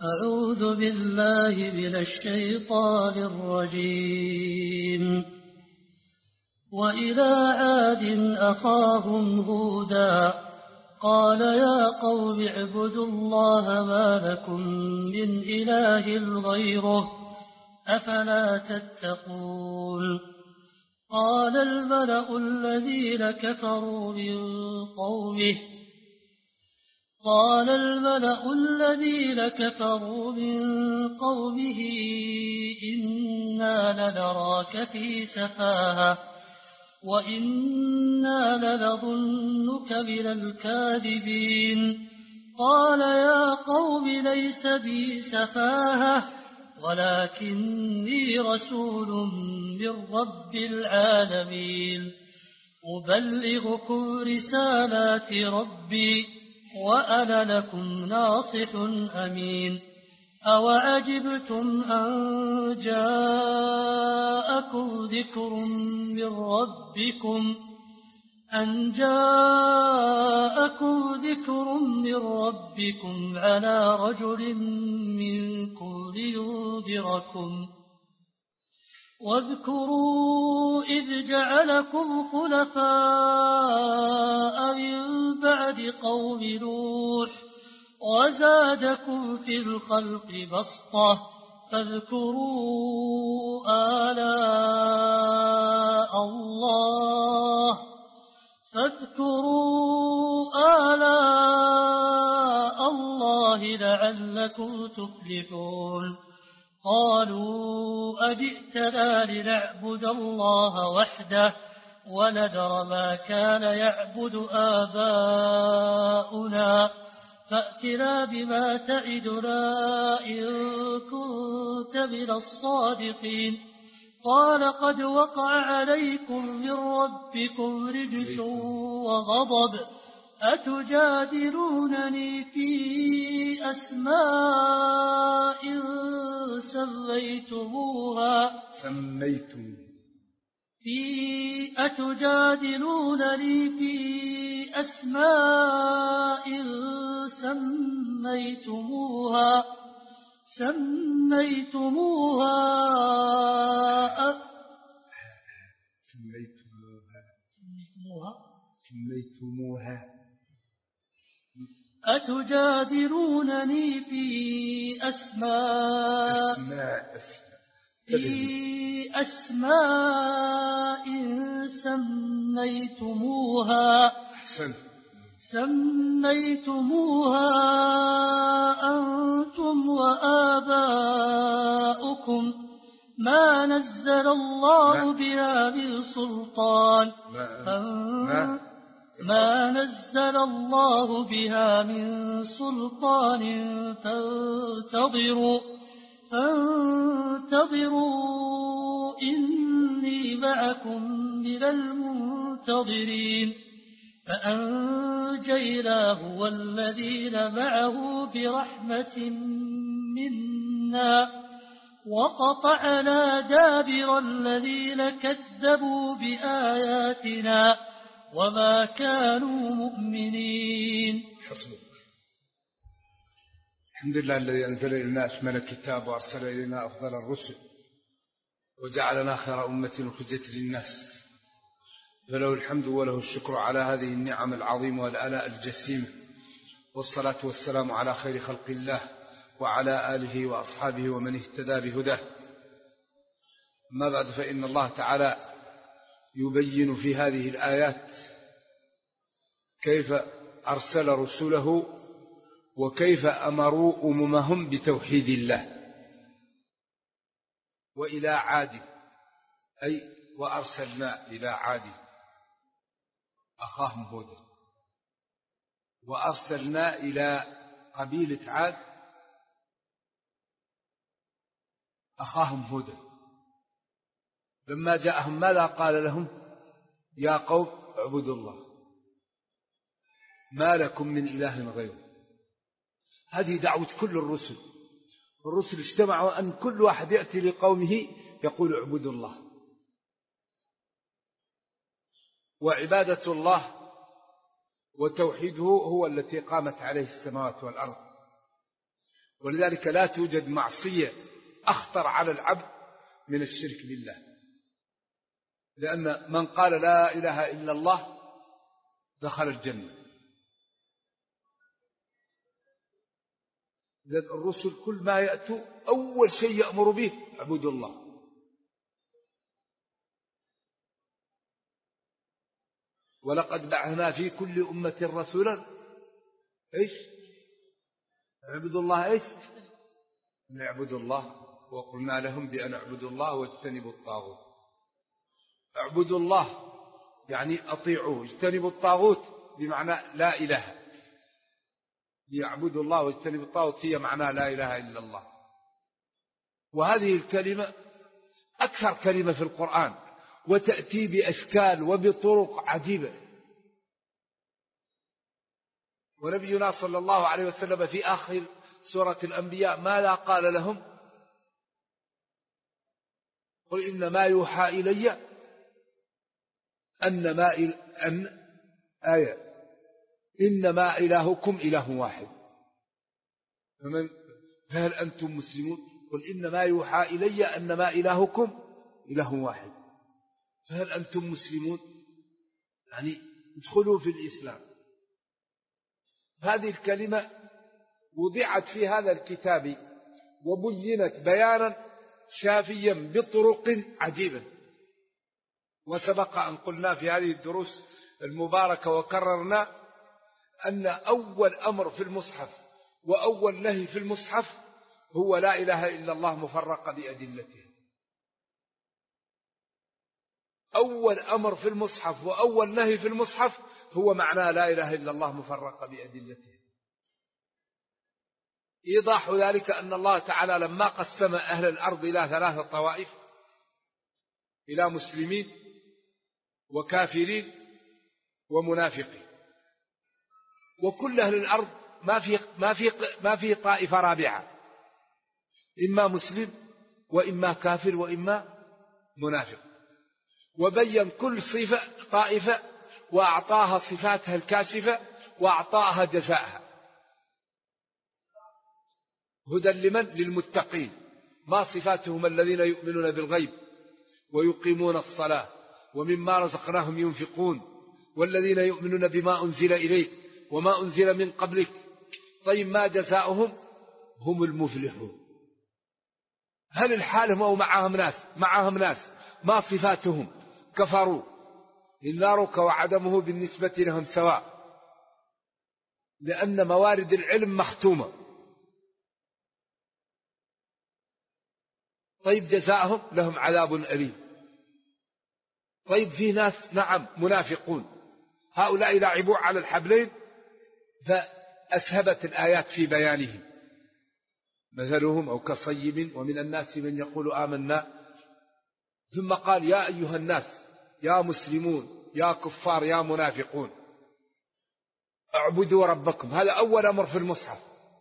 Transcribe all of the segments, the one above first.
أعوذ بالله من الشيطان الرجيم. وإلى عاد أخاهم هودا قال يا قوم اعبدوا الله ما لكم من إله غيره أفلا تتقون. قال الملأ الذين كفروا من قومه إنا لنراك في سفاهة وإنا لنظنك من الكاذبين. قال يا قوم ليس بي سفاهة ولكني رسول من رب العالمين أبلغكم رسالات ربي وأنا لكم ناصح أمين. أوعجبتم أن جاءكم ذكر من ربكم على رجل منكم لينذركم. واذكروا إذ جعلكم خلفاء من بعد قوم نوح وزادكم في الخلق بسطة فاذكروا آلاء الله لعلكم تفلحون. قالوا أجئتنا لنعبد الله وحده ونذر ما كان يعبد آباؤنا فأتنا بما تعدنا إن كنت من الصادقين. قال قد وقع عليكم من ربكم رجس وغضب أتجادلونني في أسماء سميتموها أنتم وآباؤكم ما نزل الله بها من سلطان فانتظروا إني معكم من المنتظرين. فأنجيناه والذين معه برحمة منا وقطعنا دابر الذين كذبوا بآياتنا وما كانوا مؤمنين. الحمد لله الذي أنزل إلينا أشمل الكتاب وأرسل إلينا أفضل الرسل وجعلنا خير أمة أخرجت للناس فله الحمد وله الشكر على هذه النعم العظيمة والآلاء الجسيمة. والصلاة والسلام على خير خلق الله وعلى آله وأصحابه ومن اهتدى بهداه. أما بعد فإن الله تعالى يبين في هذه الآيات كيف أرسل رسله وكيف أمروا أممهم بتوحيد الله. وإلى عاد أي وأرسلنا إلى عاد أخاهم هودا وأرسلنا إلى قبيلة عاد أخاهم هودا. لما جاءهم ماذا قال لهم؟ يا قوم اعبدوا الله ما لكم من إله غيره. هذه دعوة كل الرسل اجتمعوا أن كل واحد يأتي لقومه يقول اعبدوا الله. وعبادة الله وتوحيده هو التي قامت عليه السماوات والأرض. ولذلك لا توجد معصية أخطر على العبد من الشرك بالله، لأن من قال لا إله إلا الله دخل الجنة. إذن الرسل كل ما يأتوا أول شيء يأمر به اعبدوا الله. ولقد بعثنا في كل أمة رسولا إيش اعبدوا الله، إيش نعبد الله، وقلنا لهم بأن اعبدوا الله واجتنبوا الطاغوت. اعبدوا الله يعني أطيعوه، اجتنبوا الطاغوت بمعنى لا إله. ليعبدوا الله واجتنبوا الطاغوت هي معنى لا إله إلا الله. وهذه الكلمة أكثر كلمة في القرآن، وتأتي بأشكال وبطرق عجيبة. ونبينا صلى الله عليه وسلم في آخر سورة الأنبياء ماذا قال لهم؟ قل إنما يوحى إلي إنما إلهكم إله واحد فهل أنتم مسلمون؟ قل إنما يوحى إلي أنما إلهكم إله واحد فهل أنتم مسلمون؟ يعني ادخلوا في الإسلام. هذه الكلمة وضعت في هذا الكتاب وبينت بيانا شافيا بطرق عجيبة. وسبق أن قلنا في هذه الدروس المباركة وكررنا أن أول أمر في المصحف وأول نهي في المصحف هو لا إله إلا الله مفرقة بأدلته. أول أمر في المصحف وأول نهي في المصحف هو معنى لا إله إلا الله مفرقة بأدلته. إيضاح ذلك أن الله تعالى لما قسم أهل الأرض إلى 3 طوائف، إلى مسلمين وكافرين ومنافقين، وكل أهل الأرض ما في طائفة رابعة، إما مسلم وإما كافر وإما منافق. وبين كل صفة طائفة وأعطاها صفاتها الكاشفة وأعطاها جزاءها. هدى لمن؟ للمتقين. ما صفاتهم؟ الذين يؤمنون بالغيب ويقيمون الصلاة ومما رزقناهم ينفقون والذين يؤمنون بما أنزل إليك وما أنزل من قبلك. طيب ما جزاؤهم؟ هم المفلحون. هل الحال هو معهم ناس ما صفاتهم؟ كفروا، النار وعدمه بالنسبة لهم سواء، لأن موارد العلم مختومة. طيب جزاءهم لهم عذاب أليم. طيب في ناس نعم منافقون، هؤلاء لعبوا على الحبلين فأسهبت الآيات في بيانهم. مثلهم أو كصيب ومن الناس من يقول آمنا، ثم قال يا أيها الناس يا مسلمون يا كفار يا منافقون اعبدوا ربكم. هذا أول أمر في المصحف.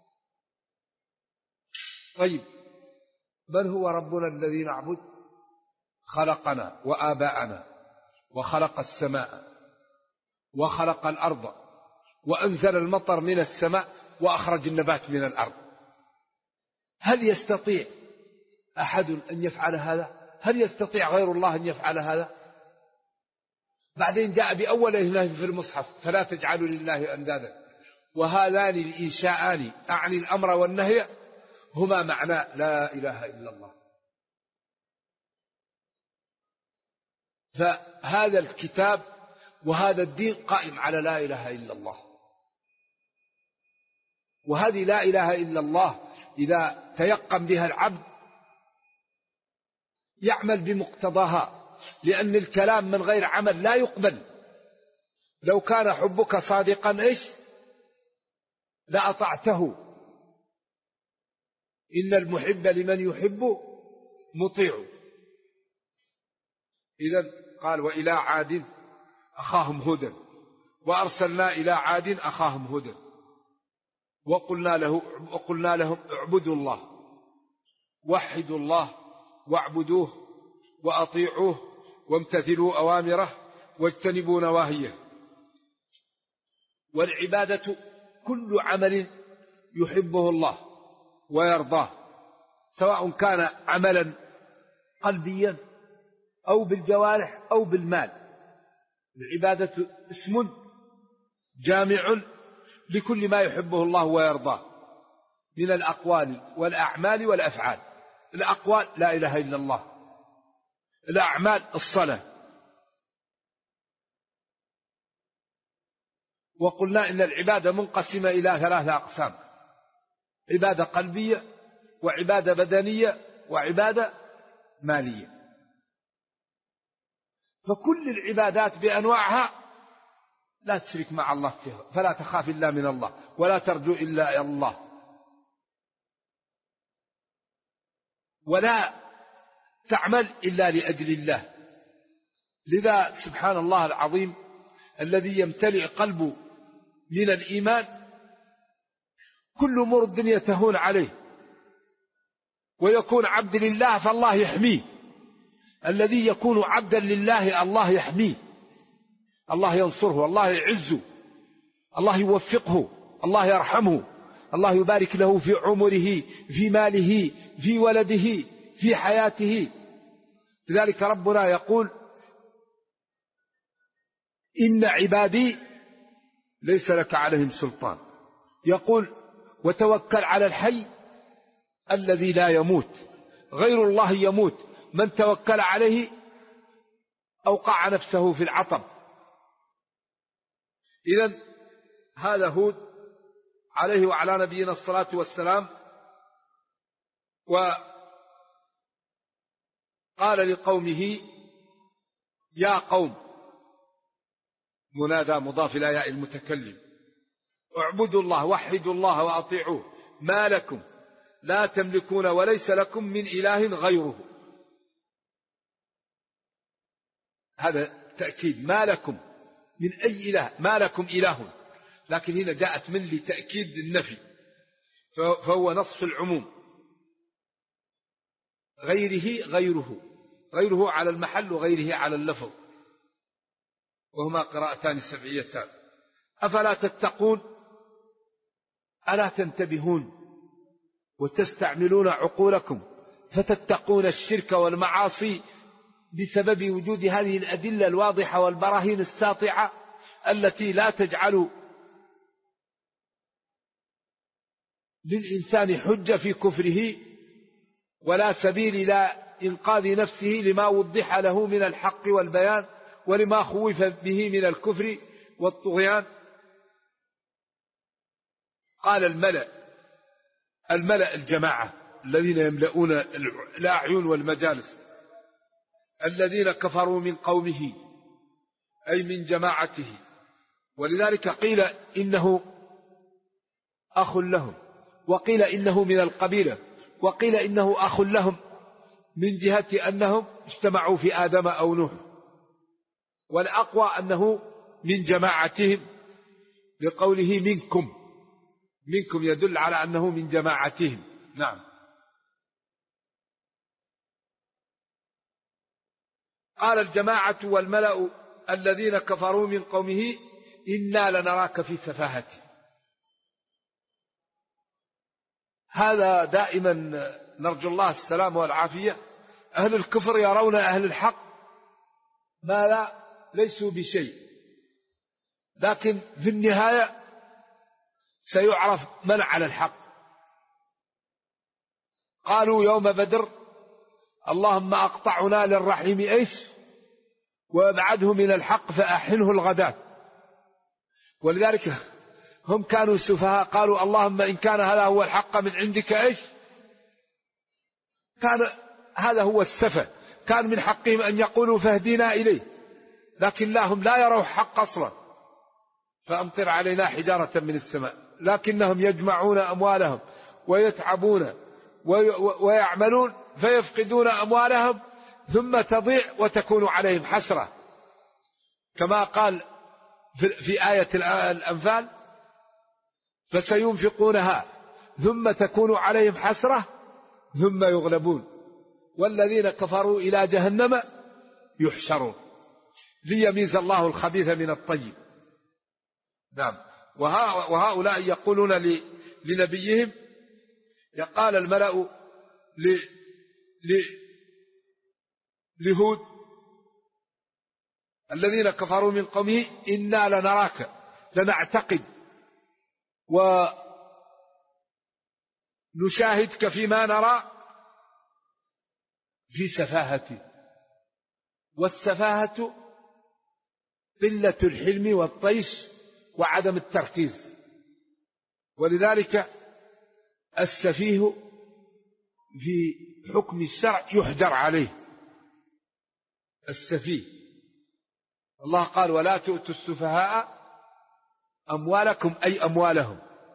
طيب من هو ربنا الذي نعبد؟ خلقنا وآباءنا وخلق السماء وخلق الأرض وأنزل المطر من السماء وأخرج النبات من الأرض. هل يستطيع أحد أن يفعل هذا؟ هل يستطيع غير الله أن يفعل هذا؟ بعدين جاء بأول نهي في المصحف فلا تجعلوا لله أندادا. وهذان الإنشاءان أعني الأمر والنهي هما معنى لا إله إلا الله. فهذا الكتاب وهذا الدين قائم على لا إله إلا الله. وهذه لا إله إلا الله إذا تيقن بها العبد يعمل بمقتضاها، لأن الكلام من غير عمل لا يقبل. لو كان حبك صادقا إيش لأطعته، إن المحب لمن يحب مطيع. إذن قال وإلى عاد أخاهم هودا وأرسلنا إلى عاد أخاهم هودا وقلنا لهم اعبدوا الله وحدوا الله واعبدوه وأطيعوه وامتثلوا أوامره واجتنبوا نواهيه. والعبادة كل عمل يحبه الله ويرضاه، سواء كان عملا قلبيا أو بالجوارح أو بالمال. العبادة اسم جامع لكل ما يحبه الله ويرضاه من الأقوال والأعمال والأفعال. الأقوال لا إله إلا الله، الأعمال الصلاة. وقلنا إن العبادة منقسمة إلى 3 أقسام: عبادة قلبية، وعبادة بدنية، وعبادة مالية. فكل العبادات بأنواعها لا تشرك مع الله فيها، فلا تخاف إلا من الله ولا ترجو إلا الله، ولا تعمل إلا لأجل الله. لذا سبحان الله العظيم الذي يمتلئ قلبه من الإيمان كل أمور الدنيا تهون عليه ويكون عبد لله فالله يحميه. الذي يكون عبدا لله الله يحميه، الله ينصره، الله يعزه، الله يوفقه، الله يرحمه، الله يبارك له في عمره، في ماله، في ولده، في حياته. لذلك ربنا يقول: إن عبادي ليس لك عليهم سلطان. يقول: وتوكل على الحي الذي لا يموت. غير الله يموت، من توكل عليه أوقع نفسه في العطب. إذن هذا هود عليه وعلى نبينا الصلاة والسلام، وقال لقومه: يا قوم، منادى مضاف إلى ياء المتكلم، اعبدوا الله، وحدوا الله وأطيعوه، ما لكم لا تملكون وليس لكم من إله غيره. هذا تأكيد، ما لكم من أي إله، ما لكم إله، لكن هنا جاءت من لتأكيد النفي، فهو نص العموم. غيره على المحل وغيره على اللفظ، وهما قراءتان سبعيتان. أفلا تتقون؟ ألا تنتبهون وتستعملون عقولكم فتتقون الشرك والمعاصي بسبب وجود هذه الأدلة الواضحة والبراهين الساطعة التي لا تجعل للإنسان حجة في كفره ولا سبيل إلى إنقاذ نفسه لما وضح له من الحق والبيان ولما خوف به من الكفر والطغيان. قال الملأ الجماعة الذين يملؤون الأعين والمجالس، الذين كفروا من قومه أي من جماعته. ولذلك قيل إنه أخ لهم، وقيل إنه من القبيلة، وقيل إنه أخ لهم من جهة أنهم اجتمعوا في آدم أو نوح، والأقوى أنه من جماعتهم لقوله منكم يدل على أنه من جماعتهم. نعم. قال الجماعة والملأ الذين كفروا من قومه إنا لنراك في سفاهة. هذا دائما نرجو الله السلام والعافية. أهل الكفر يرون أهل الحق ما لا ليسوا بشيء، لكن في النهاية سيعرف من على الحق. قالوا يوم بدر: اللهم أقطعنا للرحيم إيش وابعده من الحق فأحنه الغداة. ولذلك هم كانوا سفهاء، قالوا اللهم إن كان هذا هو الحق من عندك إيش. كان هذا هو السفه، كان من حقهم أن يقولوا فاهدنا إليه، لكن هم لا يروا حق أصلا، فأمطر علينا حجارة من السماء. لكنهم يجمعون أموالهم ويتعبون ويعملون فيفقدون أموالهم ثم تضيع وتكون عليهم حسرة، كما قال في آية الأنفال: فسينفقونها ثم تكون عليهم حسرة ثم يغلبون والذين كفروا إلى جهنم يحشرون. ليميز الله الخبيث من الطيب. نعم. وهؤلاء يقولون لنبيهم: قال الملأ لهود الذين كفروا من قومه إنا لنراك لنعتقد ونشاهدك فيما نرى في سفاهة، والسفاهة قلة الحلم والطيش وعدم التركيز، ولذلك السفيه في حكم الشرع يحجر عليه. السفيه الله قال ولا تؤتوا السفهاء أموالكم أي أموالهم.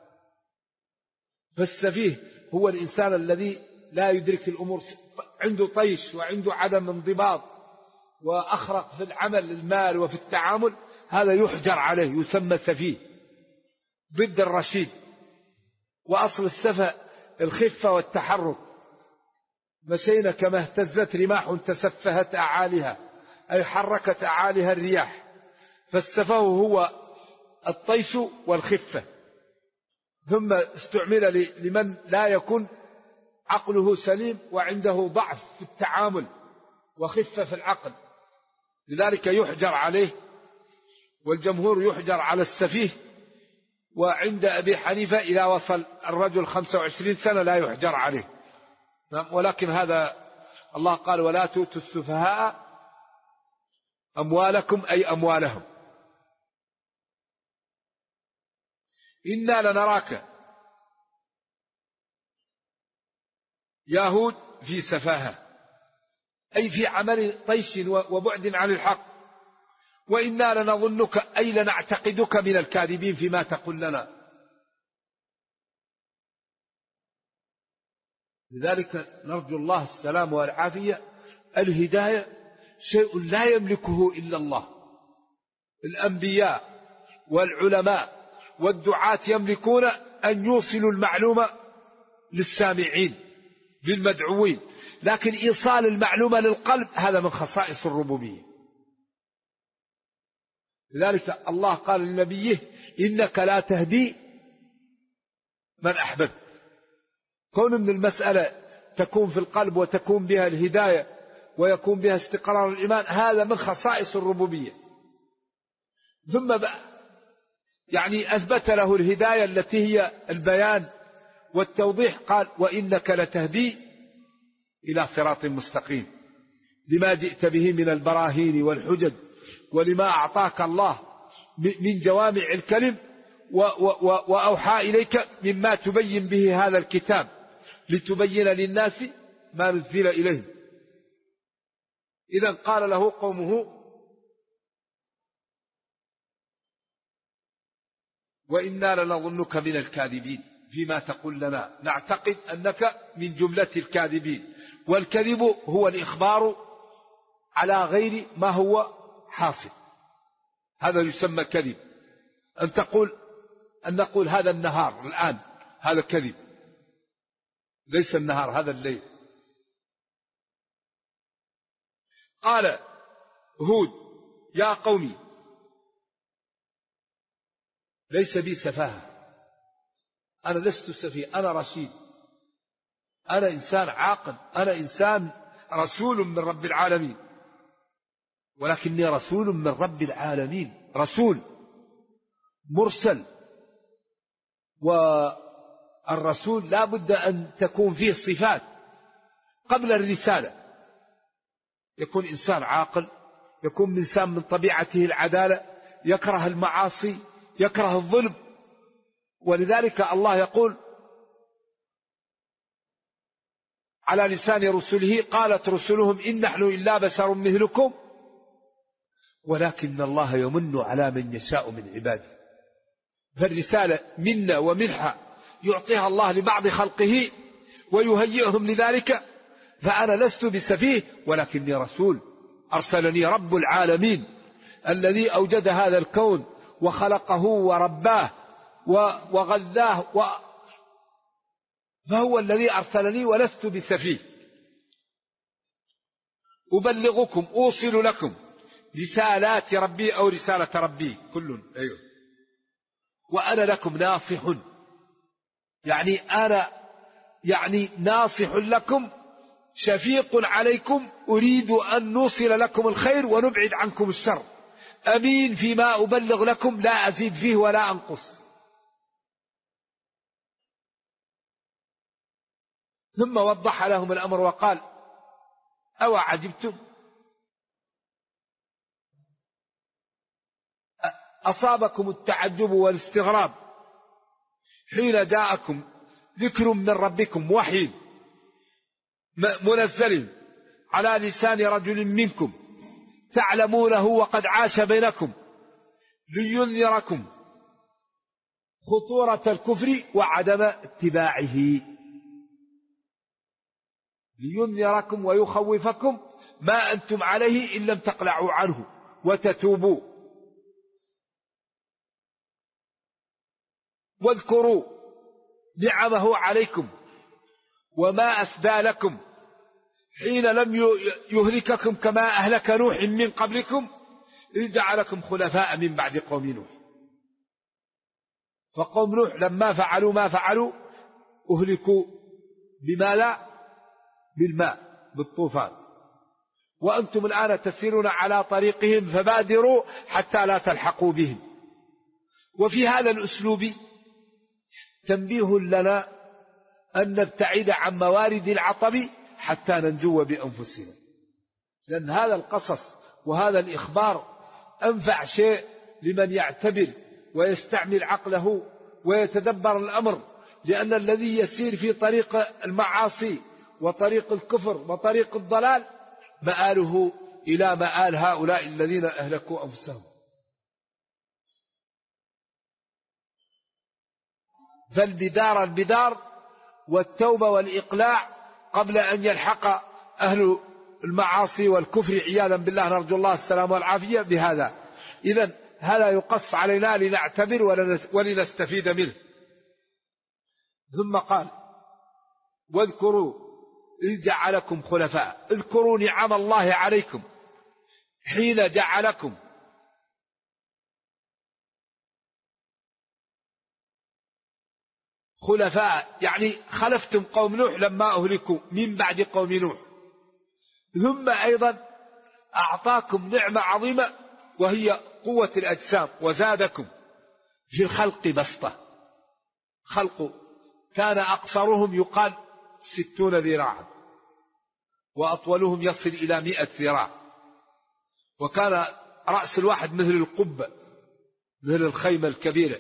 فالسفيه هو الإنسان الذي لا يدرك الأمور، عنده طيش وعنده عدم انضباط وأخرق في العمل المال وفي التعامل، هذا يحجر عليه يسمى سفيه ضد الرشيد. وأصل السفه الخفة والتحرك، مشينا كما اهتزت رماح تسفهت أعاليها، أي حركت أعاليها الرياح. فالسفه هو الطيش والخفة، ثم استعمل لمن لا يكون عقله سليم وعنده ضعف في التعامل وخفة في العقل، لذلك يحجر عليه. والجمهور يحجر على السفيه. وعند أبي حنيفة إذا وصل الرجل 25 سنة لا يحجر عليه. ولكن هذا الله قال ولا تؤتوا السفهاء أموالكم أي أموالهم. إنا لنراك يا هود في سفاهة، أي في عمل طيش وبعد عن الحق. وإنا لنظنك أي لنعتقدك من الكاذبين فيما تقول لنا. لذلك نرجو الله السلام والعافية. الهداية شيء لا يملكه إلا الله. الأنبياء والعلماء والدعاة يملكون أن يوصلوا المعلومة للسامعين للمدعوين، لكن إيصال المعلومة للقلب هذا من خصائص الربوبية. لذلك الله قال لنبيه إنك لا تهدي من أحببت. كون من المسألة تكون في القلب وتكون بها الهداية ويكون بها استقرار الإيمان، هذا من خصائص الربوبية. ثم يعني أثبت له الهداية التي هي البيان والتوضيح، قال وإنك لتهدي إلى صراط مستقيم لما جئت به من البراهين والحجج ولما أعطاك الله من جوامع الكلم وأوحى إليك مما تبين به هذا الكتاب لتبين للناس ما نزل إليه. إذن قال له قومه وإنا لنظنك من الكاذبين فيما تقول لنا، نعتقد أنك من جملة الكاذبين. والكذب هو الإخبار على غير ما هو حاصل، هذا يسمى كذب. أن نقول هذا النهار الآن، هذا كذب، ليس النهار هذا الليل. قال هود يا قومي ليس بي سفاهة، أنا لست سفيه، أنا رشيد، أنا إنسان عاقل، أنا إنسان رسول من رب العالمين، ولكني رسول من رب العالمين، رسول مرسل. والرسول لا بد أن تكون فيه صفات قبل الرسالة. يكون إنسان عاقل، يكون إنسان من طبيعته العدالة، يكره المعاصي، يكره الظلم. ولذلك الله يقول على لسان رسله قالت رسلهم إن نحن إلا بشر مثلكم ولكن الله يمن على من يشاء من عباده. فالرسالة منا ومنحة يعطيها الله لبعض خلقه ويهيئهم لذلك. فأنا لست بسفيه ولكني رسول أرسلني رب العالمين الذي أوجد هذا الكون وخلقه ورباه وغذاه فهو الذي أرسلني ولست بسفيه. أبلغكم أوصل لكم رسالات ربي أو رسالة ربي كل أيوه. وأنا لكم ناصح، يعني أنا يعني ناصح لكم شفيق عليكم أريد أن نوصل لكم الخير ونبعد عنكم الشر، أمين فيما أبلغ لكم لا أزيد فيه ولا أنقص. ثم وضح لهم الأمر وقال أو عجبتم أصابكم التعجب والاستغراب حين جاءكم ذكر من ربكم وحي منزل على لسان رجل منكم تعلمونه وقد عاش بينكم لينذركم خطورة الكفر وعدم اتباعه، لينذركم ويخوفكم ما أنتم عليه إن لم تقلعوا عنه وتتوبوا. واذكروا نعمه عليكم وما أسدى لكم حين لم يهلككم كما أهلك نوح من قبلكم إذ جعلكم خلفاء من بعد قوم نوح. فقوم نوح لما فعلوا ما فعلوا أهلكوا بما لا بالماء بالطوفان، وأنتم الآن تسيرون على طريقهم فبادروا حتى لا تلحقوا بهم. وفي هذا الأسلوب تنبيه لنا أن نبتعد عن موارد العطب حتى ننجو بأنفسنا، لأن هذا القصص وهذا الإخبار أنفع شيء لمن يعتبر ويستعمل عقله ويتدبر الأمر، لأن الذي يسير في طريق المعاصي وطريق الكفر وطريق الضلال مآله إلى مآل هؤلاء الذين أهلكوا أنفسهم. فالبدار والتوبة والإقلاع قبل أن يلحق أهل المعاصي والكفر عياذا بالله، نرجو الله السلام والعافية بهذا. إذن هذا يقص علينا لنعتبر ولنستفيد منه. ثم قال واذكروا إذ جعلكم خلفاء، اذكروا نعم الله عليكم حين جعلكم خلفاء، يعني خلفتم قوم نوح لما أهلكوا من بعد قوم نوح. ثم أيضا أعطاكم نعمة عظيمة وهي قوة الأجسام، وزادكم في الخلق بسطة. خلق كان أقصرهم يقال 60 ذراعا وأطولهم يصل إلى 100 ذراع، وكان رأس الواحد مثل القبة مثل الخيمة الكبيرة.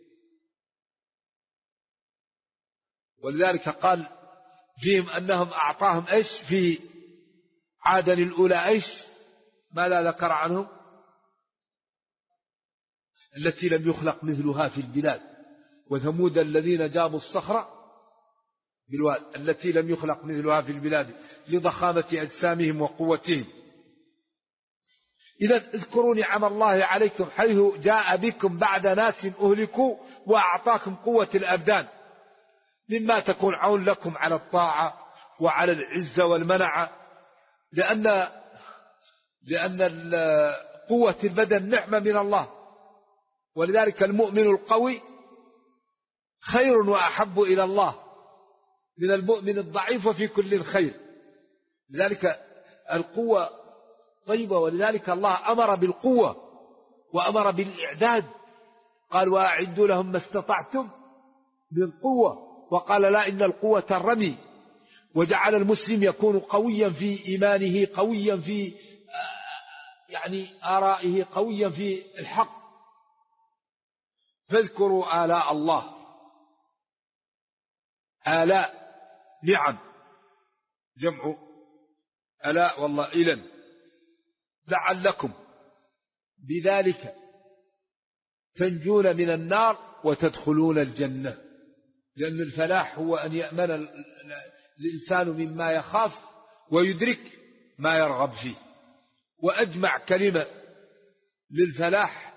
ولذلك قال فيهم أنهم أعطاهم إيش في عاد الأولى إيش ماذا ذكر عنهم؟ التي لم يخلق مثلها في البلاد، وثمود الذين جابوا الصخرة بالواد التي لم يخلق مثلها في البلاد لضخامة أجسامهم وقوتهم. إذا اذكروا نعم الله عليكم حيث جاء بكم بعد ناس أهلكوا وأعطاكم قوة الأبدان مما تكون عون لكم على الطاعة وعلى العزة والمنعة، لأن قوة البدن نعمة من الله. ولذلك المؤمن القوي خير وأحب إلى الله من المؤمن الضعيف وفي كل خير. لذلك القوة طيبة، ولذلك الله أمر بالقوة وأمر بالإعداد، قال وأعدوا لهم ما استطعتم من قوة، وقال لا إن القوة الرمي. وجعل المسلم يكون قويا في إيمانه، قويا في يعني آرائه، قويا في الحق. فاذكروا آلاء الله، آلاء نعم جمع آلاء والله إلن، لعلكم بذلك تنجون من النار وتدخلون الجنة. لأن الفلاح هو أن يأمن الإنسان مما يخاف ويدرك ما يرغب فيه. وأجمع كلمة للفلاح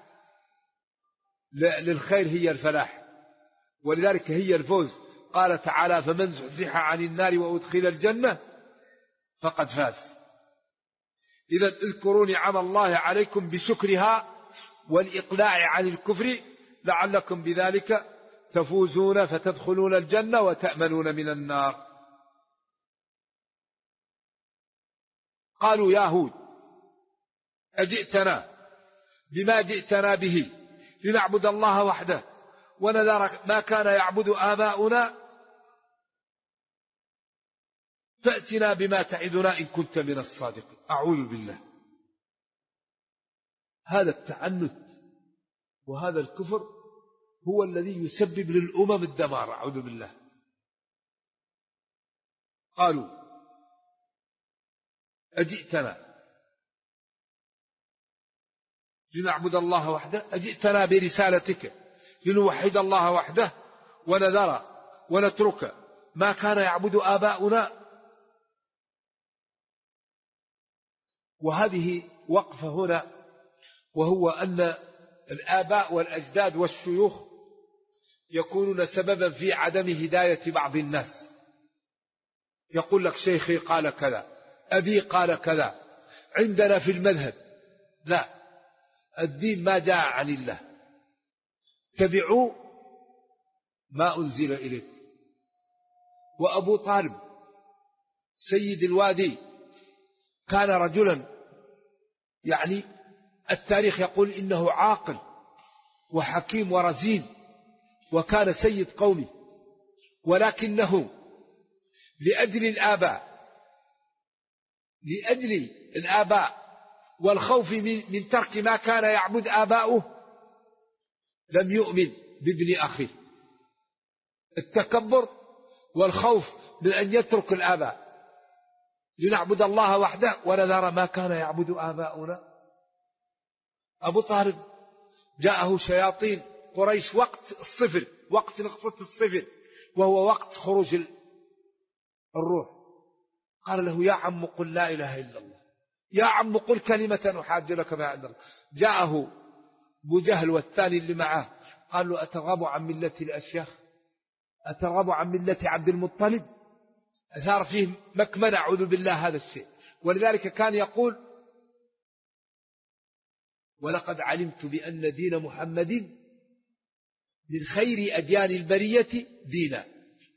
للخير هي الفلاح، ولذلك هي الفوز. قال تعالى فمن زحزح عن النار وأدخل الجنة فقد فاز. إذا اذكروا نعم الله عليكم بشكرها والإقلاع عن الكفر لعلكم بذلك تفوزون فتدخلون الجنة وتأمنون من النار. قالوا يا هود أجئتنا بما جئتنا به لنعبد الله وحده ونذر ما كان يعبد آباؤنا فأتنا بما تعدنا إن كنت من الصادقين. أعوذ بالله. هذا التعنت وهذا الكفر هو الذي يسبب للأمم الدمار. أعوذ بالله. قالوا أجئتنا لنعبد الله وحده، أجئتنا برسالتك لنوحد الله وحده ونذر ونترك ما كان يعبد آباؤنا. وهذه وقفة هنا، وهو أن الآباء والأجداد والشيوخ يكونون سببا في عدم هداية بعض الناس. يقول لك شيخي قال كذا، أبي قال كذا، عندنا في المذهب. لا، الدين ما جاء عن الله. اتبعوا ما أنزل إليكم. وأبو طالب سيد الوادي كان رجلا، يعني التاريخ يقول إنه عاقل وحكيم ورزين، وكان سيد قومه، ولكنه لأجل الآباء والخوف من ترك ما كان يعبد آباؤه لم يؤمن بابن أخيه. التكبر والخوف من أن يترك الآباء لنعبد الله وحده ونذر ما كان يعبد آباؤنا. أبو طالب جاءه شياطين قريش وقت الصفر، وقت نقطة الصفر، وهو وقت خروج الروح. قال له يا عم قل لا إله إلا الله، يا عم قل كلمة أحاج لك بها عند الله. جاءه أبو جهل والثاني اللي معه قال له أترغب عن ملة الأشياخ؟ أترغب عن ملة عبد المطلب؟ أثار فيه مكمن أعوذ بالله هذا الشيء. ولذلك كان يقول ولقد علمت بأن دين محمد من خير أديان البرية دينا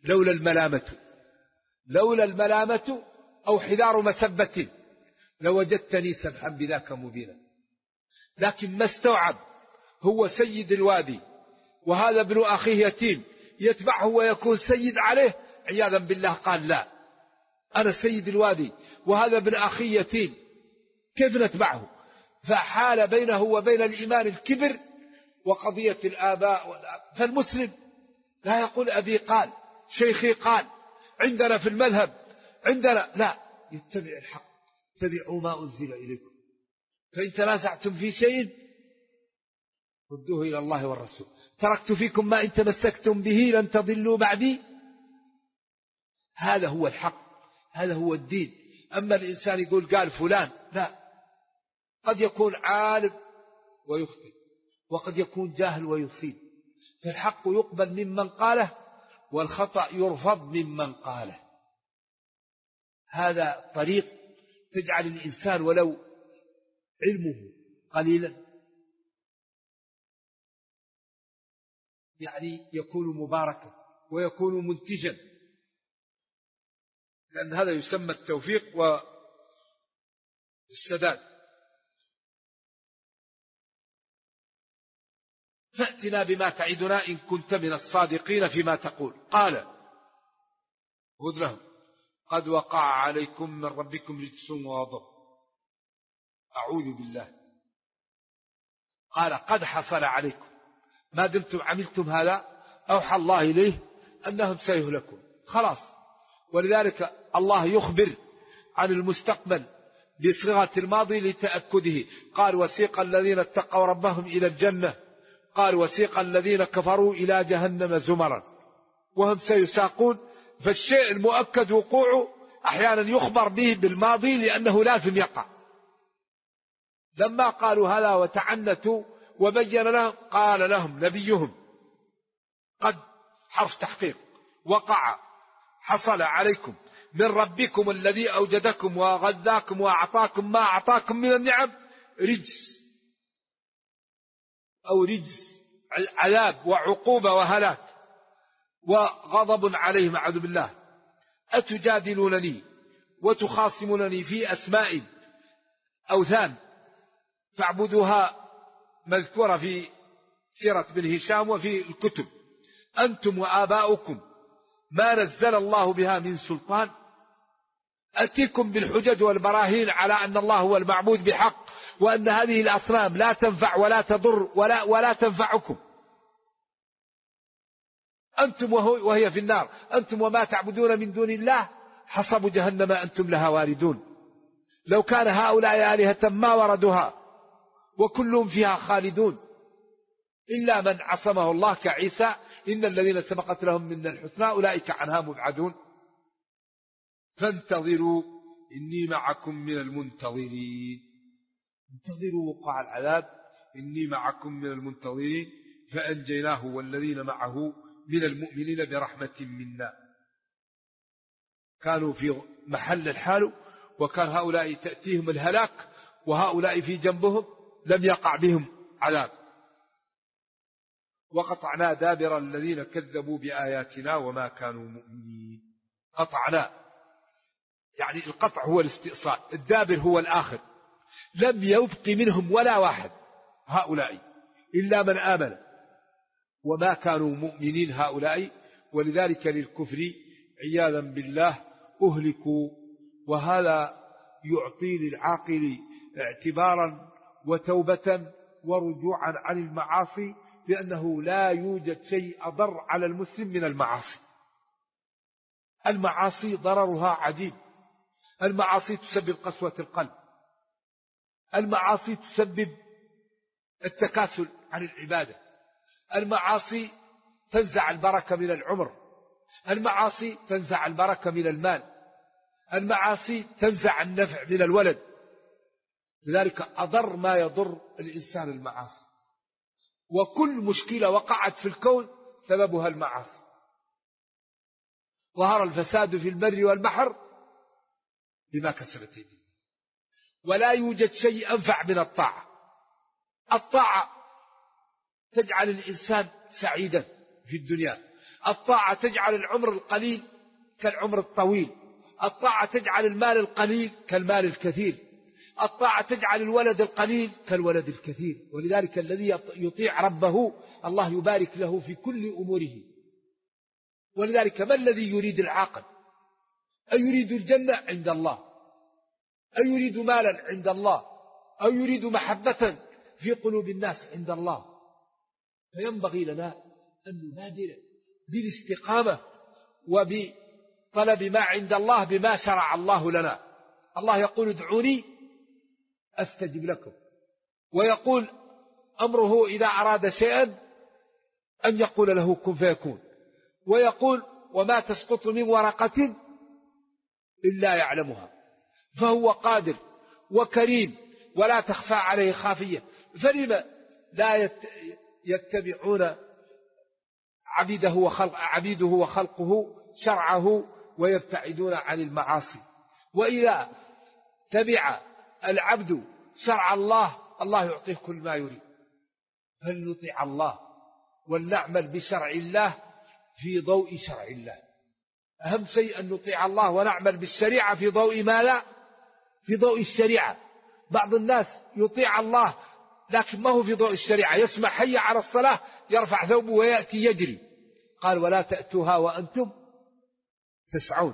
لولا الملامة أو حذار مسبة لوجدتني سبحا بذاك مبينا. لكن ما استوعب، هو سيد الوادي وهذا ابن أخيه يتيم يتبعه ويكون سيد عليه، عياذا بالله قال لا، أنا سيد الوادي وهذا ابن أخي يتيم، كيف نتبعه؟ فحال بينه وبين الإيمان الكبر وقضية الآباء. فالمسلم لا يقول أبي قال، شيخي قال، عندنا في المذهب، عندنا، لا، يتبع الحق. اتبعوا ما أنزل إليكم، فإن تنازعتم في شيء ردوه إلى الله والرسول. تركت فيكم ما إن تمسكتم به لن تضلوا بعدي. هذا هو الحق، هذا هو الدين. أما الإنسان يقول قال فلان، لا، قد يكون عالم ويخطئ، وقد يكون جاهل ويصيب. فالحق يقبل ممن قاله، والخطأ يرفض ممن قاله. هذا طريق تجعل الإنسان ولو علمه قليلا يعني يكون مباركا ويكون منتجا، لأن هذا يسمى التوفيق والسداد. فأتنا بما تعدنا إن كنت من الصادقين فيما تقول. قال هود لهم قد وقع عليكم من ربكم رجس وغضب. أعوذ بالله. قال قد حصل عليكم ما دمتم عملتم هذا، أوحى الله إليه أنهم سيهلكون، خلاص. ولذلك الله يخبر عن المستقبل بصيغة الماضي لتأكده. قال وسيق الذين اتقوا ربهم إلى الجنة، قال وسيق الذين كفروا إلى جهنم زمرا وهم سيساقون. فالشيء المؤكد وقوعه أحيانا يخبر به بالماضي لأنه لازم يقع. لما قالوا هذا وتعنتوا وبين لهم، قال لهم نبيهم قد حرف تحقيق، وقع، حصل عليكم من ربكم الذي أوجدكم وغذاكم وأعطاكم ما أعطاكم من النعم رجس أو رجس، عذاب وعقوبة وهلاك. وغضب عليهم أعوذ بالله. أتجادلونني وتخاصمونني في أسماء أوثان فاعبدوها مذكورة في سيرة بن هشام وفي الكتب، أنتم وآباؤكم ما نزل الله بها من سلطان، أتيكم بالحجج والبراهين على أن الله هو المعبود بحق، وأن هذه الأصنام لا تنفع ولا تضر ولا تنفعكم، أنتم وهي في النار، أنتم وما تعبدون من دون الله حصب جهنم أنتم لها واردون. لو كان هؤلاء آلهة ما وردوها وكلهم فيها خالدون إلا من عصمه الله كعيسى، إن الذين سبقت لهم من الحسنى أولئك عنها مبعدون. فانتظروا إني معكم من المنتظرين. انتظروا وقوع العذاب، إني معكم من المنتظرين. فأنجيناه والذين معه من المؤمنين برحمة منا. كانوا في محل الحال، وكان هؤلاء تأتيهم الهلاك وهؤلاء في جنبهم لم يقع بهم عذاب. وقطعنا دابر الذين كذبوا بآياتنا وما كانوا مؤمنين. قطعنا يعني القطع هو الاستئصال، الدابر هو الآخر، لم يبق منهم ولا واحد هؤلاء إلا من آمن، وما كانوا مؤمنين هؤلاء، ولذلك للكفر عياذا بالله أهلكوا. وهذا يعطي للعاقل اعتبارا وتوبة ورجوعا عن المعاصي، لأنه لا يوجد شيء أضر على المسلم من المعاصي. المعاصي ضررها عجيب، المعاصي تسبب قسوة القلب، المعاصي تسبب التكاسل عن العبادة، المعاصي تنزع البركة من العمر، المعاصي تنزع البركة من المال، المعاصي تنزع النفع من الولد. لذلك أضر ما يضر الإنسان المعاصي، وكل مشكلة وقعت في الكون سببها المعاصي. ظهر الفساد في البر والبحر بما كسبت أيديهم. ولا يوجد شيء أنفع من الطاعة. الطاعة تجعل الإنسان سعيدا في الدنيا، الطاعة تجعل العمر القليل كالعمر الطويل، الطاعة تجعل المال القليل كالمال الكثير، الطاعة تجعل الولد القليل كالولد الكثير. ولذلك الذي يطيع ربه الله يبارك له في كل أموره. ولذلك ما الذي يريد العاقل؟ أن يريد الجنة عند الله، أن يريد مالا عند الله، أو يريد محبة في قلوب الناس عند الله. فينبغي لنا أن نبادر بالاستقامة وبطلب ما عند الله بما شرع الله لنا. الله يقول ادعوني أستجب لكم، ويقول أمره إذا أراد شيئا أن يقول له كن فيكون، ويقول وما تسقط من ورقة إلا يعلمها. فهو قادر وكريم ولا تخفى عليه خافية. فلما لا يتبعون عبيده وخلقه شرعه ويبتعدون عن المعاصي؟ وإذا تبع العبد شرع الله، الله يعطيه كل ما يريد. فلنطيع الله ولنعمل بشرع الله في ضوء شرع الله. أهم شيء أن نطيع الله ونعمل بالشريعة في ضوء ما لا، في ضوء الشريعة. بعض الناس يطيع الله لكن ما هو في ضوء الشريعة، يسمع حي على الصلاة يرفع ثوبه ويأتي يجري. قال ولا تأتوها وأنتم تسعون.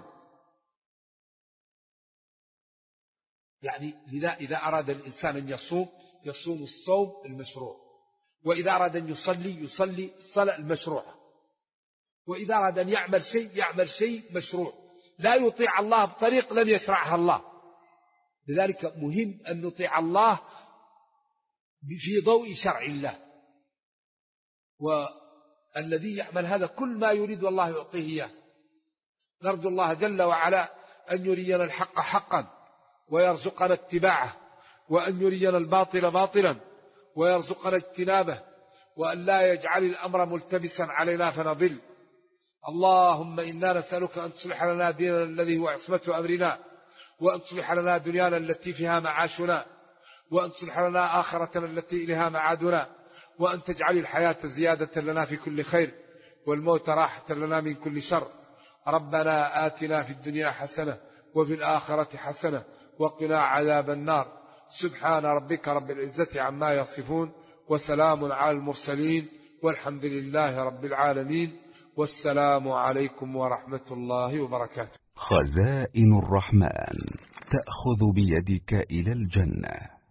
يعني إذا أراد الإنسان أن يصوم الصوم المشروع، وإذا أراد أن يصلي الصلاة المشروعة، وإذا أراد أن يعمل شيء مشروع. لا يطيع الله بطريق لم يشرعها الله. لذلك مهم أن نطيع الله في ضوء شرع الله. والذي يعمل هذا كل ما يريد الله يعطيه إياه. نرجو الله جل وعلا أن يرينا الحق حقا ويرزقنا اتباعه، وأن يرينا الباطل باطلا ويرزقنا اجتنابه، وأن لا يجعل الأمر ملتبسا علينا فنضل. اللهم إنا نسألك أن تصلح لنا ديننا الذي هو عصمة أمرنا، وأن تصلح لنا دنيانا التي فيها معاشنا، وأن تصلح لنا آخرتنا التي إليها معادنا، وأن تجعل الحياة زيادة لنا في كل خير، والموت راحة لنا من كل شر. ربنا آتنا في الدنيا حسنة وفي الآخرة حسنة وقنا عذاب النار. سبحان ربك رب العزة عما يصفون وسلام على المرسلين والحمد لله رب العالمين. والسلام عليكم ورحمة الله وبركاته. خزائن الرحمن تأخذ بيدك إلى الجنة.